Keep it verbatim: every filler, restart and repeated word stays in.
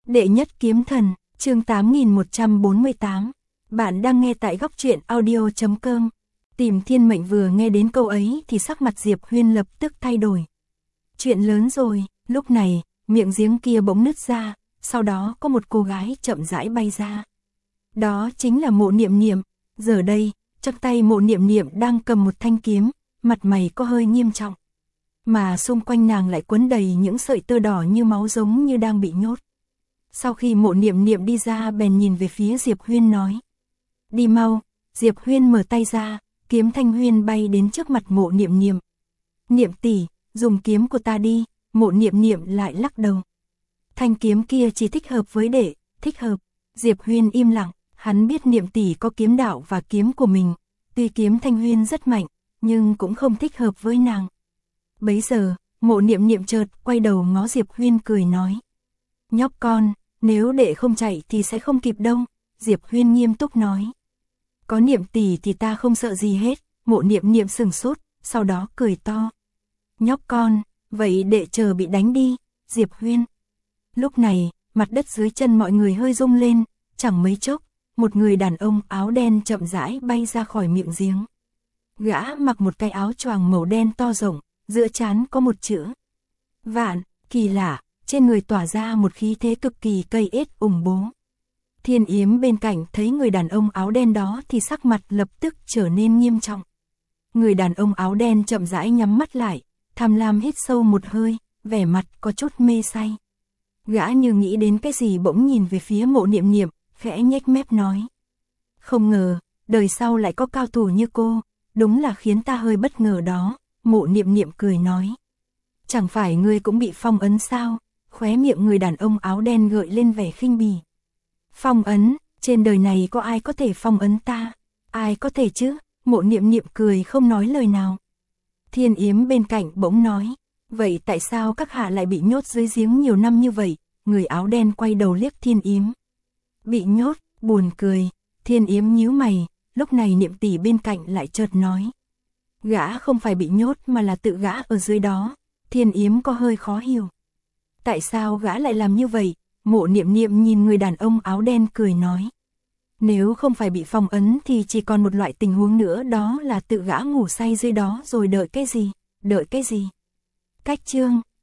Đệ nhất kiếm thần, chương tám nghìn một trăm bốn mươi tám. Bạn đang nghe tại góc truyện audio chấm com. Tìm Thiên Mệnh vừa nghe đến câu ấy thì sắc mặt Diệp Huyên lập tức thay đổi. Chuyện lớn rồi, lúc này, miệng giếng kia bỗng nứt ra, sau đó có một cô gái chậm rãi bay ra. Đó chính là Mộ Niệm Niệm, giờ đây, trong tay Mộ Niệm Niệm đang cầm một thanh kiếm, mặt mày có hơi nghiêm trọng. Mà xung quanh nàng lại quấn đầy những sợi tơ đỏ như máu giống như đang bị nhốt. Sau khi Mộ Niệm Niệm đi ra bèn nhìn về phía Diệp Huyên nói. Đi mau, Diệp Huyên mở tay ra, kiếm Thanh Huyên bay đến trước mặt Mộ Niệm Niệm. Niệm tỷ, dùng kiếm của ta đi, Mộ Niệm Niệm lại lắc đầu. Thanh kiếm kia chỉ thích hợp với đệ, thích hợp. Diệp Huyên im lặng, hắn biết Niệm tỷ có kiếm đạo và kiếm của mình, tuy kiếm Thanh Huyên rất mạnh, nhưng cũng không thích hợp với nàng. Bấy giờ, Mộ Niệm Niệm chợt quay đầu ngó Diệp Huyên cười nói. Nhóc con, nếu đệ không chạy thì sẽ không kịp đâu, Diệp Huyên nghiêm túc nói. Có Niệm tỷ thì ta không sợ gì hết, Mộ Niệm Niệm sừng sốt, sau đó cười to. Nhóc con, vậy đệ chờ bị đánh đi, Diệp Huyên. Lúc này, mặt đất dưới chân mọi người hơi rung lên, chẳng mấy chốc, một người đàn ông áo đen chậm rãi bay ra khỏi miệng giếng. Gã mặc một cái áo choàng màu đen to rộng, giữa trán có một chữ Vạn, kỳ lạ, trên người tỏa ra một khí thế cực kỳ cây ết ủng bố. Thiên Yếm bên cạnh thấy người đàn ông áo đen đó thì sắc mặt lập tức trở nên nghiêm trọng. Người đàn ông áo đen chậm rãi nhắm mắt lại, tham lam hít sâu một hơi, vẻ mặt có chút mê say. Gã như nghĩ đến cái gì bỗng nhìn về phía Mộ Niệm Niệm, khẽ nhếch mép nói. Không ngờ, đời sau lại có cao thủ như cô, đúng là khiến ta hơi bất ngờ đó, Mộ Niệm Niệm cười nói. Chẳng phải ngươi cũng bị phong ấn sao? Khóe miệng người đàn ông áo đen gợi lên vẻ khinh bỉ. Phong ấn, trên đời này có ai có thể phong ấn ta? Ai có thể chứ? Mộ Niệm Niệm cười không nói lời nào. Thiên Yếm bên cạnh bỗng nói. Vậy tại sao các hạ lại bị nhốt dưới giếng nhiều năm như vậy? Người áo đen quay đầu liếc Thiên Yếm. Bị nhốt, buồn cười. Thiên Yếm nhíu mày, lúc này Niệm tỷ bên cạnh lại chợt nói. Gã không phải bị nhốt mà là tự gã ở dưới đó. Thiên Yếm có hơi khó hiểu. Tại sao gã lại làm như vậy? Mộ Niệm Niệm nhìn người đàn ông áo đen cười nói. Nếu không phải bị phong ấn thì chỉ còn một loại tình huống nữa, đó là tự gã ngủ say dưới đó rồi đợi cái gì? Đợi cái gì? Cách chương